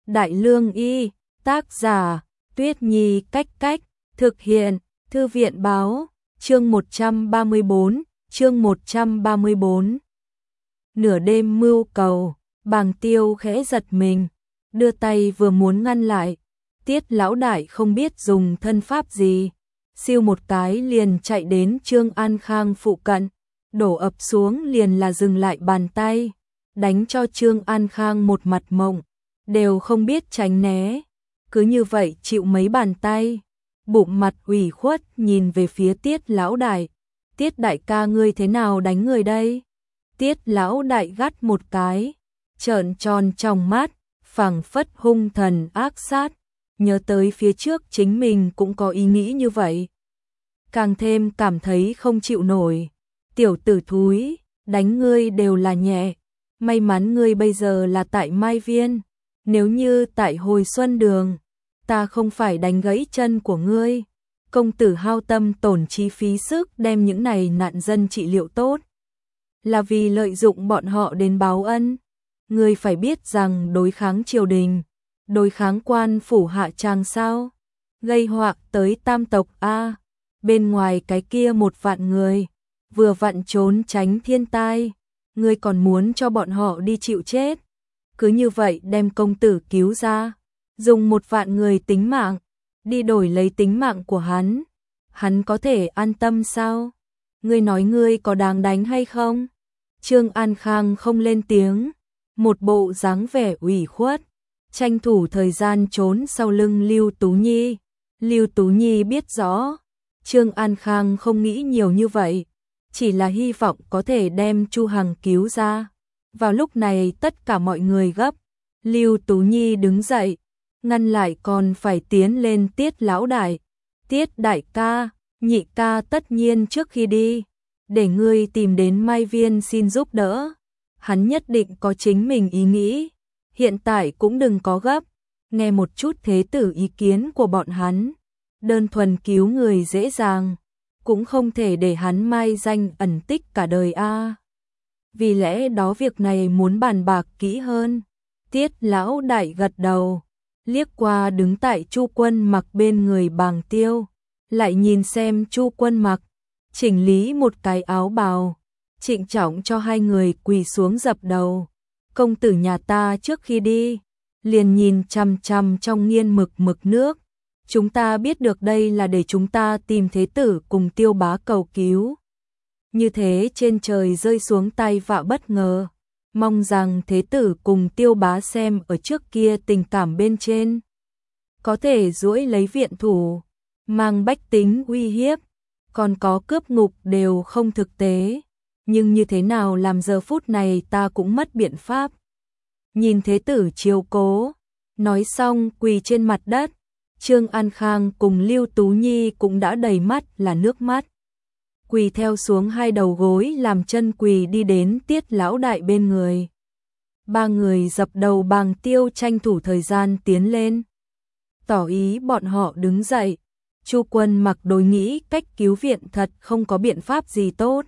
Đại Lương Y, tác giả, Tuyết Nhi Cách Cách, thực hiện, Thư viện Báo, chương 134. Nửa đêm mưu cầu, Bàng Tiêu khẽ giật mình, đưa tay vừa muốn ngăn lại, Tiết lão đại không biết dùng thân pháp gì, siêu một cái liền chạy đến Trương An Khang phụ cận, đổ ập xuống liền là dừng lại bàn tay, đánh cho Trương An Khang một mặt mộng, đều không biết tránh né, cứ như vậy chịu mấy bàn tay, bụng mặt ủy khuất nhìn về phía Tiết lão đại, Tiết đại ca ngươi thế nào đánh người đây? Tiết lão đại gắt một cái, trợn tròn trong mắt, phảng phất hung thần ác sát, nhớ tới phía trước chính mình cũng có ý nghĩ như vậy. Càng thêm cảm thấy không chịu nổi, tiểu tử thúi, đánh ngươi đều là nhẹ, may mắn ngươi bây giờ là tại Mai Viên, nếu như tại Hồi Xuân Đường, ta không phải đánh gãy chân của ngươi. Công tử hao tâm tổn trí phí sức đem những này nạn dân trị liệu tốt, là vì lợi dụng bọn họ đến báo ân. Ngươi phải biết rằng đối kháng triều đình, đối kháng quan phủ hạ tràng sao, gây họa tới tam tộc a. Bên ngoài cái kia 1 vạn người, vừa vặn trốn tránh thiên tai, ngươi còn muốn cho bọn họ đi chịu chết. Cứ như vậy đem công tử cứu ra, dùng 1 vạn người tính mạng, đi đổi lấy tính mạng của hắn có thể an tâm sao? Ngươi nói ngươi có đáng đánh hay không? Trương An Khang không lên tiếng, một bộ dáng vẻ ủy khuất, tranh thủ thời gian trốn sau lưng Lưu Tú Nhi. Lưu Tú Nhi biết rõ, Trương An Khang không nghĩ nhiều như vậy, chỉ là hy vọng có thể đem Chu Hằng cứu ra. Vào lúc này tất cả mọi người gấp, Lưu Tú Nhi đứng dậy, ngăn lại còn phải tiến lên Tiết lão đại. Tiết đại ca, nhị ca tất nhiên trước khi đi, để ngươi tìm đến Mai Viên xin giúp đỡ. Hắn nhất định có chính mình ý nghĩ, hiện tại cũng đừng có gấp, nghe một chút thế tử ý kiến của bọn hắn. Đơn thuần cứu người dễ dàng, cũng không thể để hắn mai danh ẩn tích cả đời a. Vì lẽ đó việc này muốn bàn bạc kỹ hơn. Tiết lão đại gật đầu, liếc qua đứng tại Chu Quân Mặc bên người Bàng Tiêu, lại nhìn xem Chu Quân Mặc chỉnh lý một cái áo bào, trịnh trọng cho hai người quỳ xuống dập đầu. Công tử nhà ta trước khi đi, liền nhìn chằm chằm trong nghiên mực nước. Chúng ta biết được đây là để chúng ta tìm thế tử cùng Tiêu bá cầu cứu. Như thế trên trời rơi xuống tay vạ bất ngờ. Mong rằng thế tử cùng Tiêu bá xem ở trước kia tình cảm bên trên, có thể duỗi lấy viện thủ, mang bách tính uy hiếp, còn có cướp ngục đều không thực tế. Nhưng như thế nào làm giờ phút này ta cũng mất biện pháp. Nhìn thế tử chiếu cố, nói xong quỳ trên mặt đất, Trương An Khang cùng Lưu Tú Nhi cũng đã đầy mắt là nước mắt. Quỳ theo xuống 2 đầu gối làm chân quỳ đi đến Tiết lão đại bên người. 3 người dập đầu. Bàng Tiêu tranh thủ thời gian tiến lên, tỏ ý bọn họ đứng dậy. Chu Quân Mặc đối nghĩ cách cứu viện thật không có biện pháp gì tốt,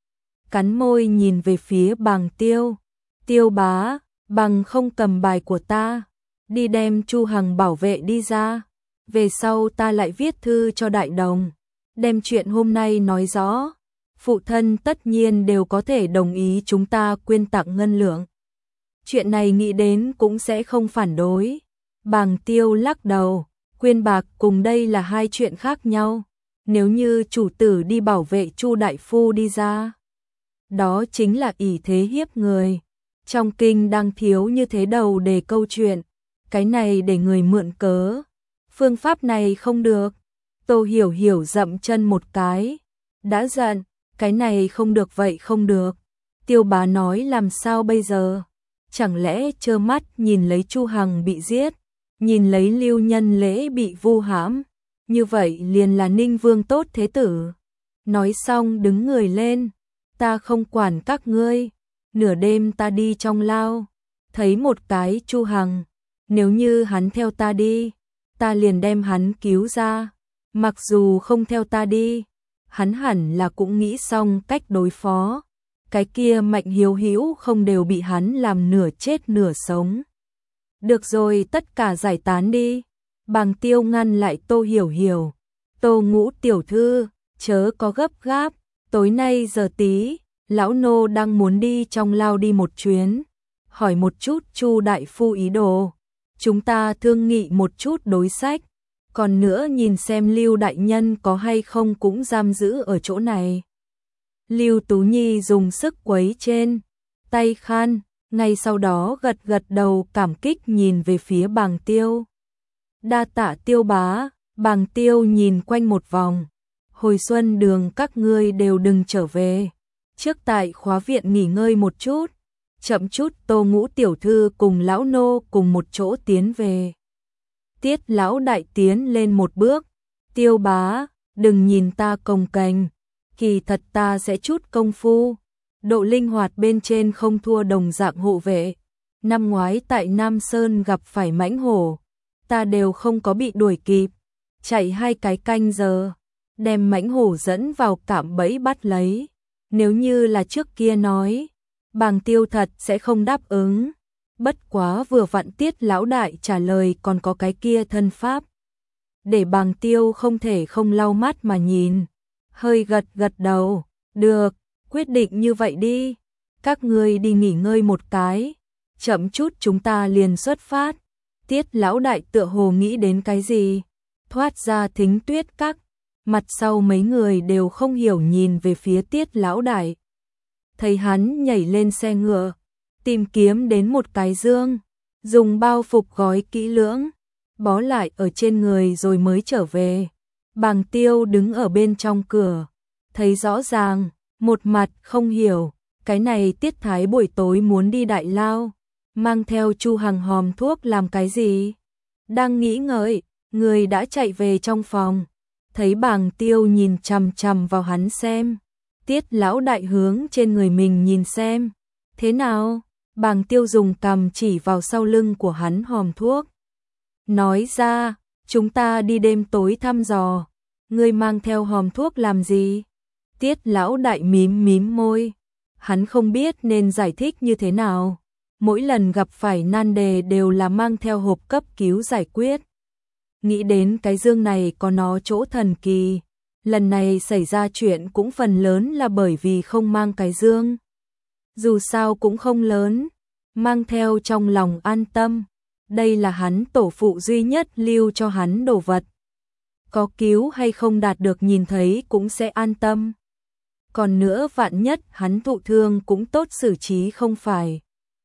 cắn môi nhìn về phía Bàng Tiêu. Tiêu bá, bằng không cầm bài của ta, đi đem Chu Hằng bảo vệ đi ra, về sau ta lại viết thư cho đại đồng, đem chuyện hôm nay nói rõ. Phụ thân tất nhiên đều có thể đồng ý chúng ta quyên tặng ngân lượng, chuyện này nghĩ đến cũng sẽ không phản đối. Bàng Tiêu lắc đầu, quyên bạc cùng đây là 2 chuyện khác nhau. Nếu như chủ tử đi bảo vệ Chu đại phu đi ra, đó chính là ỷ thế hiếp người. Trong kinh đang thiếu như thế đầu để câu chuyện, cái này để người mượn cớ, phương pháp này không được. Tô Hiểu Hiểu dậm chân một cái, đã giận, cái này không được vậy không được. Tiêu bá nói làm sao bây giờ? Chẳng lẽ trơ mắt nhìn lấy Chu Hằng bị giết, nhìn lấy Lưu Nhân Lễ bị vu hãm, như vậy liền là Ninh Vương tốt thế tử? Nói xong đứng người lên, ta không quản các ngươi, nửa đêm ta đi trong lao, thấy một cái Chu Hằng, nếu như hắn theo ta đi, ta liền đem hắn cứu ra, mặc dù không theo ta đi, hắn hẳn là cũng nghĩ xong cách đối phó. Cái kia Mạnh Hiếu Hữu không đều bị hắn làm nửa chết nửa sống. Được rồi, tất cả giải tán đi. Bàng Tiêu ngăn lại Tô Hiểu Hiểu. Tô Ngũ tiểu thư, chớ có gấp gáp, tối nay giờ tí, lão nô đang muốn đi trong lao đi một chuyến, hỏi một chút Chu đại phu ý đồ. Chúng ta thương nghị một chút đối sách, còn nữa nhìn xem Lưu đại nhân có hay không cũng giam giữ ở chỗ này. Lưu Tú Nhi dùng sức quấy trên tay khăn, ngay sau đó gật gật đầu cảm kích nhìn về phía Bàng Tiêu. Đa tạ Tiêu bá. Bàng Tiêu nhìn quanh một vòng. Hồi xuân đường các ngươi đều đừng trở về. Trước tại khóa viện nghỉ ngơi một chút. Chậm chút Tô Ngũ tiểu thư cùng lão nô cùng một chỗ tiến về. Tiết lão đại tiến lên một bước. Tiêu bá, đừng nhìn ta cồng kềnh. Kỳ thật ta sẽ chút công phu. Độ linh hoạt bên trên không thua đồng dạng hộ vệ. Năm ngoái tại Nam Sơn gặp phải mãnh hổ. Ta đều không có bị đuổi kịp. Chạy 2 cái canh giờ, đem mãnh hổ dẫn vào cạm bẫy bắt lấy. Nếu như là trước kia nói, Bàng Tiêu thật sẽ không đáp ứng. Bất quá vừa vặn Tiết lão đại trả lời còn có cái kia thân pháp. Để Bàng Tiêu không thể không lau mắt mà nhìn. Hơi gật gật đầu, được, quyết định như vậy đi. Các ngươi đi nghỉ ngơi một cái, chậm chút chúng ta liền xuất phát. Tiết lão đại tựa hồ nghĩ đến cái gì, thoát ra Thính Tuyết các, mặt sau mấy người đều không hiểu nhìn về phía Tiết lão đại. Thấy hắn nhảy lên xe ngựa, tìm kiếm đến một cái dương, dùng bao phục gói kỹ lưỡng, bó lại ở trên người rồi mới trở về. Bàng Tiêu đứng ở bên trong cửa, thấy rõ ràng, một mặt không hiểu, cái này Tiết thái buổi tối muốn đi Đại Lao, mang theo Chu Hằng hòm thuốc làm cái gì? Đang nghĩ ngợi, người đã chạy về trong phòng, thấy Bàng Tiêu nhìn chằm chằm vào hắn xem. Tiết lão đại hướng trên người mình nhìn xem. Thế nào? Bàng Tiêu dùng cằm chỉ vào sau lưng của hắn hòm thuốc. Nói ra, chúng ta đi đêm tối thăm dò. Ngươi mang theo hòm thuốc làm gì? Tiết lão đại mím mím môi. Hắn không biết nên giải thích như thế nào. Mỗi lần gặp phải nan đề đều là mang theo hộp cấp cứu giải quyết. Nghĩ đến cái dương này có nó chỗ thần kỳ. Lần này xảy ra chuyện cũng phần lớn là bởi vì không mang cái dương. Dù sao cũng không lớn, mang theo trong lòng an tâm. Đây là hắn tổ phụ duy nhất lưu cho hắn đồ vật. Có cứu hay không đạt được nhìn thấy cũng sẽ an tâm. Còn nữa vạn nhất hắn thụ thương cũng tốt xử trí không phải.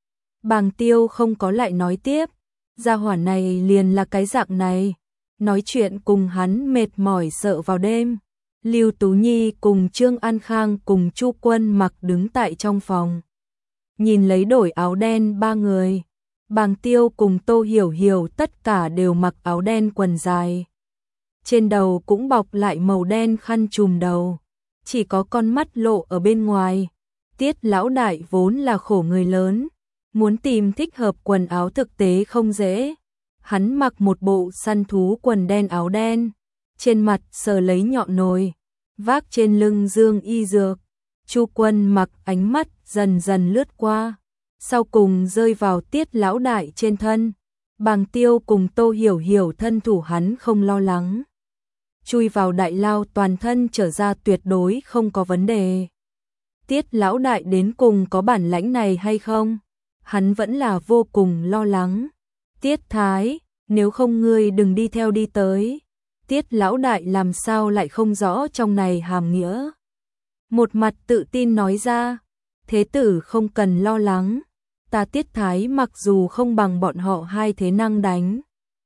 Bàng Tiêu không có lại nói tiếp. Gia hỏa này liền là cái dạng này. Nói chuyện cùng hắn mệt mỏi sợ vào đêm. Lưu Tú Nhi cùng Trương An Khang cùng Chu Quân Mặc đứng tại trong phòng. Nhìn lấy đổi áo đen 3 người. Bàng Tiêu cùng Tô Hiểu Hiểu tất cả đều mặc áo đen quần dài. Trên đầu cũng bọc lại màu đen khăn trùm đầu. Chỉ có con mắt lộ ở bên ngoài. Tiết lão đại vốn là khổ người lớn. Muốn tìm thích hợp quần áo thực tế không dễ. Hắn mặc một bộ săn thú quần đen áo đen. Trên mặt sờ lấy nhọn nồi. Vác trên lưng dương y dược. Chu Quân Mặc ánh mắt dần dần lướt qua. Sau cùng rơi vào Tiết lão đại trên thân. Bàng Tiêu cùng Tô Hiểu Hiểu thân thủ hắn không lo lắng. Chui vào Đại Lao toàn thân trở ra tuyệt đối không có vấn đề. Tiết lão đại đến cùng có bản lãnh này hay không? Hắn vẫn là vô cùng lo lắng. Tiết thái, nếu không ngươi đừng đi theo đi tới. Tiết lão đại làm sao lại không rõ trong này hàm nghĩa. Một mặt tự tin nói ra, thế tử không cần lo lắng. Ta Tiết thái mặc dù không bằng bọn họ hai thế năng đánh.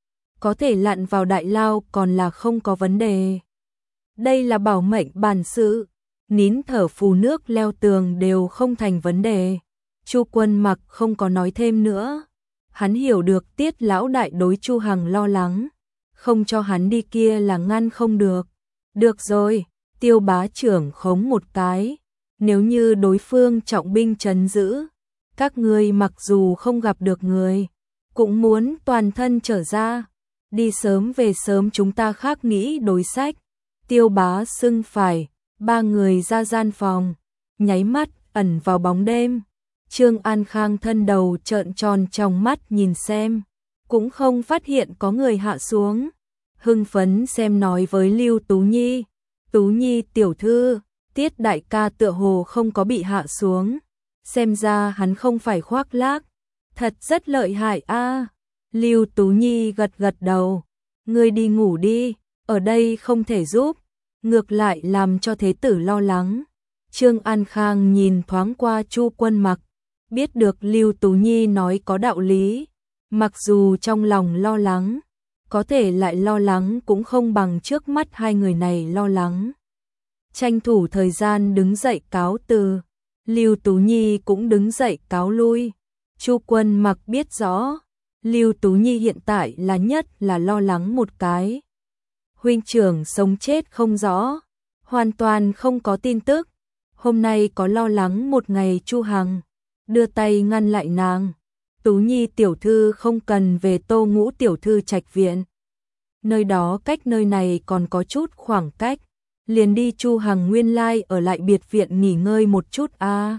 Có thể lặn vào Đại Lao còn là không có vấn đề. Đây là bảo mệnh bản sự. Nín thở phù nước leo tường đều không thành vấn đề. Chu Quân Mặc không có nói thêm nữa. Hắn hiểu được Tiết lão đại đối Chu Hằng lo lắng. Không cho hắn đi kia là ngăn không được. Được rồi, Tiêu bá trưởng khống một cái. Nếu như đối phương trọng binh trấn giữ, các ngươi mặc dù không gặp được người, cũng muốn toàn thân trở ra. Đi sớm về sớm chúng ta khác nghĩ đối sách. Tiêu bá xưng phải, 3 người ra gian phòng, nháy mắt ẩn vào bóng đêm. Trương An Khang thân đầu trợn tròn trong mắt nhìn xem. cũng không phát hiện có người hạ xuống. Hưng phấn xem nói với Lưu Tú Nhi, Tú Nhi tiểu thư, Tiết đại ca tựa hồ không có bị hạ xuống, xem ra hắn không phải khoác lác, thật rất lợi hại a. Lưu Tú Nhi gật gật đầu, ngươi đi ngủ đi, ở đây không thể giúp, ngược lại làm cho thế tử lo lắng. Trương An Khang nhìn thoáng qua Chu Quân Mặc, biết được Lưu Tú Nhi nói có đạo lý, mặc dù trong lòng lo lắng, có thể lại lo lắng cũng không bằng trước mắt hai người này lo lắng. Tranh thủ thời gian đứng dậy cáo từ, Lưu Tú Nhi cũng đứng dậy cáo lui. Chu Quân Mặc biết rõ, Lưu Tú Nhi hiện tại là nhất là lo lắng một cái. Huynh trưởng sống chết không rõ, hoàn toàn không có tin tức. Hôm nay có lo lắng một ngày. Chu Hằng đưa tay ngăn lại nàng. Tú Nhi tiểu thư không cần về Tô Ngũ tiểu thư trạch viện. Nơi đó cách nơi này còn có chút khoảng cách. Liền đi. Chu Hằng nguyên lai ở lại biệt viện nghỉ ngơi một chút a.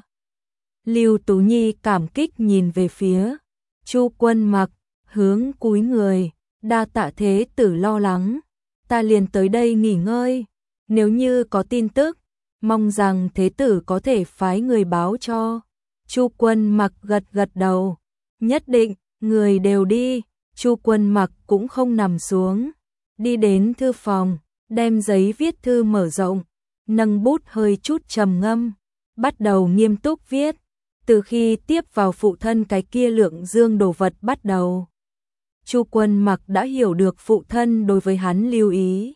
Lưu Tú Nhi cảm kích nhìn về phía Chu Quân Mặc, hướng cúi người, đa tạ thế tử lo lắng, ta liền tới đây nghỉ ngơi, nếu như có tin tức, mong rằng thế tử có thể phái người báo cho. Chu Quân Mặc gật gật đầu, nhất định, người đều đi. Chu Quân Mặc cũng không nằm xuống, đi đến thư phòng, đem giấy viết thư mở rộng, nâng bút hơi chút trầm ngâm, bắt đầu nghiêm túc viết. Từ khi tiếp vào phụ thân cái kia lượng dương đồ vật bắt đầu, Chu Quân Mặc đã hiểu được phụ thân đối với hắn lưu ý.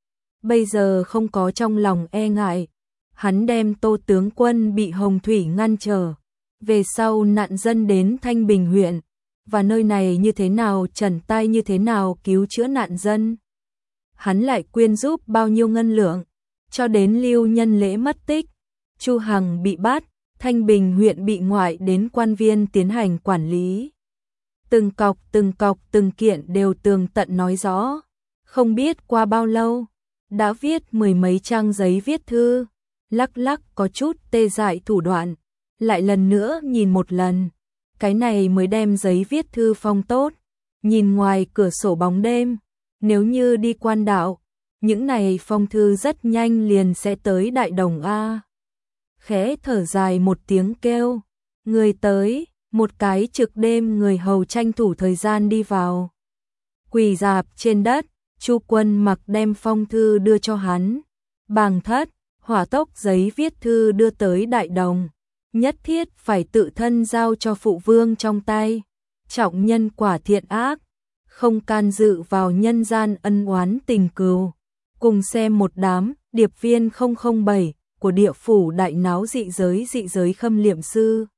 Bây giờ không có trong lòng e ngại, hắn đem Tô tướng quân bị Hồng Thủy ngăn trở, về sau nạn dân đến Thanh Bình huyện, và nơi này như thế nào trần tai như thế nào cứu chữa nạn dân. Hắn lại quyên giúp bao nhiêu ngân lượng, cho đến Lưu Nhân Lễ mất tích, Chu Hằng bị bắt, Thanh Bình huyện bị ngoại đến quan viên tiến hành quản lý. Từng cọc từng kiện đều tường tận nói rõ, không biết qua bao lâu, đã viết mười mấy trang giấy viết thư, lắc lắc có chút tê dại thủ đoạn, lại lần nữa nhìn một lần, cái này mới đem giấy viết thư phong tốt, nhìn ngoài cửa sổ bóng đêm, nếu như đi quan đạo, những này phong thư rất nhanh liền sẽ tới Đại Đồng a. Khẽ thở dài một tiếng kêu, người tới, một cái trực đêm người hầu tranh thủ thời gian đi vào. Quỳ rạp trên đất, Chu Quân Mặc đem phong thư đưa cho hắn. Bàng thất, hỏa tốc giấy viết thư đưa tới Đại Đồng, nhất thiết phải tự thân giao cho phụ vương trong tay. Trọng nhân quả thiện ác, không can dự vào nhân gian ân oán tình cừu. Cùng xem một đám điệp viên 007 của địa phủ đại náo dị giới khâm liệm sư.